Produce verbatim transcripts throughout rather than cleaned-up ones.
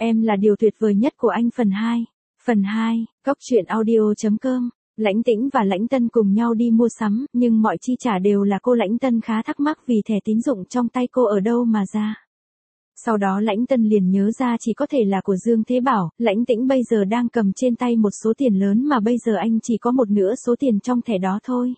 Em là điều tuyệt vời nhất của anh phần hai. Phần hai, Cốc truyện audio chấm com. Lãnh Tĩnh và Lãnh Tân cùng nhau đi mua sắm, nhưng mọi chi trả đều là cô. Lãnh Tân khá thắc mắc vì thẻ tín dụng trong tay cô ở đâu mà ra. Sau đó Lãnh Tân liền nhớ ra chỉ có thể là của Dương Thế Bảo. Lãnh Tĩnh bây giờ đang cầm trên tay một số tiền lớn mà bây giờ anh chỉ có một nửa số tiền trong thẻ đó thôi.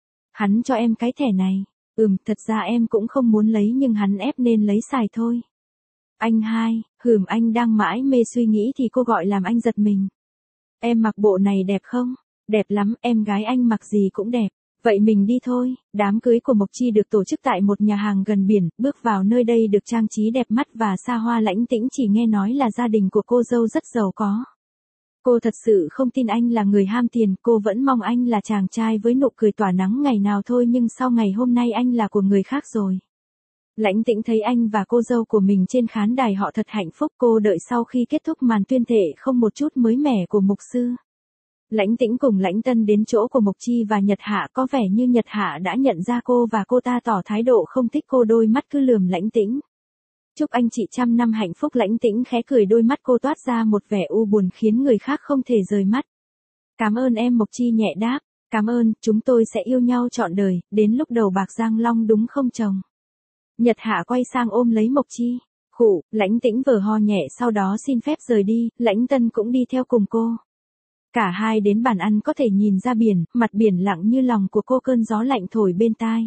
Hắn cho em cái thẻ này. Ừm, thật ra em cũng không muốn lấy nhưng hắn ép nên lấy xài thôi. Anh hai, hừm anh đang mãi mê suy nghĩ thì cô gọi làm anh giật mình. Em mặc bộ này đẹp không? Đẹp lắm, em gái anh mặc gì cũng đẹp. Vậy mình đi thôi. Đám cưới của Mộc Chi được tổ chức tại một nhà hàng gần biển, bước vào nơi đây được trang trí đẹp mắt và xa hoa. Lãnh Tĩnh chỉ nghe nói là gia đình của cô dâu rất giàu có. Cô thật sự không tin anh là người ham tiền, cô vẫn mong anh là chàng trai với nụ cười tỏa nắng ngày nào thôi, nhưng sau ngày hôm nay anh là của người khác rồi. Lãnh Tĩnh thấy anh và cô dâu của mình trên khán đài họ thật hạnh phúc. Cô đợi sau khi kết thúc màn tuyên thệ không một chút mới mẻ của mục sư. Lãnh Tĩnh cùng Lãnh Tân đến chỗ của Mộc Chi và Nhật Hạ, có vẻ như Nhật Hạ đã nhận ra cô và cô ta tỏ thái độ không thích cô, đôi mắt cứ lườm Lãnh Tĩnh. Chúc anh chị trăm năm hạnh phúc. Lãnh Tĩnh khẽ cười, đôi mắt cô toát ra một vẻ u buồn khiến người khác không thể rời mắt. Cảm ơn em, Mộc Chi nhẹ đáp. Cảm ơn, chúng tôi sẽ yêu nhau trọn đời, đến lúc đầu bạc giang long đúng không chồng? Nhật Hạ quay sang ôm lấy Mộc Chi. Khụ, Lãnh Tĩnh vờ ho nhẹ sau đó xin phép rời đi, Lãnh Tân cũng đi theo cùng cô. Cả hai đến bàn ăn có thể nhìn ra biển, mặt biển lặng như lòng của cô, cơn gió lạnh thổi bên tai.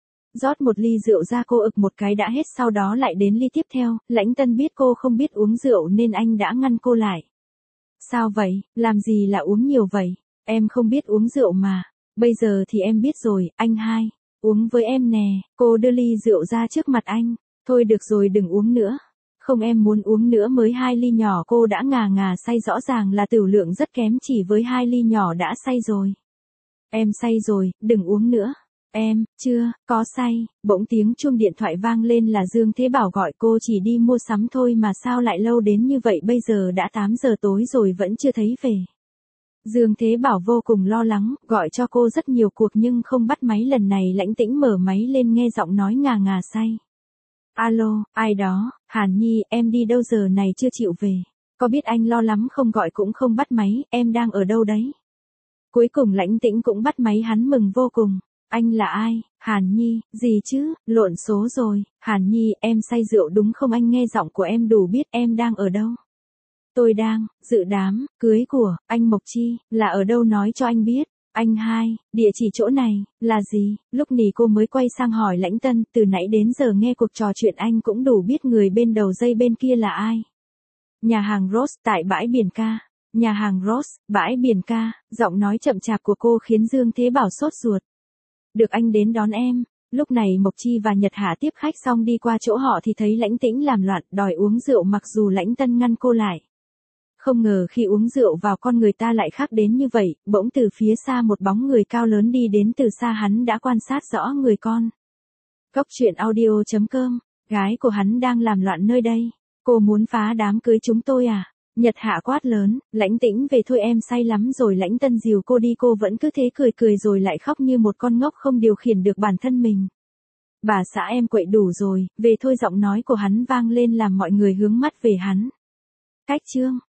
Rót một ly rượu ra, cô ực một cái đã hết, sau đó lại đến ly tiếp theo. Lãnh Tân biết cô không biết uống rượu nên anh đã ngăn cô lại. Sao vậy, làm gì là uống nhiều vậy? Em không biết uống rượu mà. Bây giờ thì em biết rồi, anh hai. Uống với em nè. Cô đưa ly rượu ra trước mặt anh. Thôi được rồi, đừng uống nữa. Không, em muốn uống nữa. Mới hai ly nhỏ cô đã ngà ngà say, rõ ràng là tửu lượng rất kém, chỉ với hai ly nhỏ đã say rồi. Em say rồi, đừng uống nữa. Em, chưa, có say. Bỗng tiếng chuông điện thoại vang lên, là Dương Thế Bảo gọi cô. Chỉ đi mua sắm thôi mà sao lại lâu đến như vậy, bây giờ đã tám giờ tối rồi vẫn chưa thấy về. Dương Thế Bảo vô cùng lo lắng, gọi cho cô rất nhiều cuộc nhưng không bắt máy. Lần này Lãnh Tĩnh mở máy lên, nghe giọng nói ngà ngà say. Alo, ai đó? Hàn Nhi, em đi đâu giờ này chưa chịu về? Có biết anh lo lắm không, gọi cũng không bắt máy, em đang ở đâu đấy? Cuối cùng Lãnh Tĩnh cũng bắt máy, hắn mừng vô cùng. Anh là ai? Hàn Nhi, gì chứ, lộn số rồi. Hàn Nhi, em say rượu đúng không? Anh nghe giọng của em đủ biết em đang ở đâu. Tôi đang dự đám cưới của anh Mộc Chi, là ở đâu nói cho anh biết. Anh hai, địa chỉ chỗ này là gì? Lúc này cô mới quay sang hỏi Lãnh Tân, từ nãy đến giờ nghe cuộc trò chuyện anh cũng đủ biết người bên đầu dây bên kia là ai. Nhà hàng Rose tại bãi biển ca. Nhà hàng Rose, bãi biển ca. Giọng nói chậm chạp của cô khiến Dương Thế Bảo sốt ruột. Được, anh đến đón em. Lúc này Mộc Chi và Nhật Hạ tiếp khách xong đi qua chỗ họ thì thấy Lãnh Tĩnh làm loạn đòi uống rượu, mặc dù Lãnh Tân ngăn cô lại. Không ngờ khi uống rượu vào con người ta lại khác đến như vậy. Bỗng từ phía xa một bóng người cao lớn đi đến, từ xa hắn đã quan sát rõ người con. Cốc truyện audio chấm com. Gái của hắn đang làm loạn nơi đây. Cô muốn phá đám cưới chúng tôi à? Nhật Hạ quát lớn. Lãnh Tĩnh về thôi, em say lắm rồi. Lãnh Tân dìu cô đi, cô vẫn cứ thế cười cười rồi lại khóc như một con ngốc không điều khiển được bản thân mình. Bà xã em quậy đủ rồi, về thôi. Giọng nói của hắn vang lên làm mọi người hướng mắt về hắn. Cách chương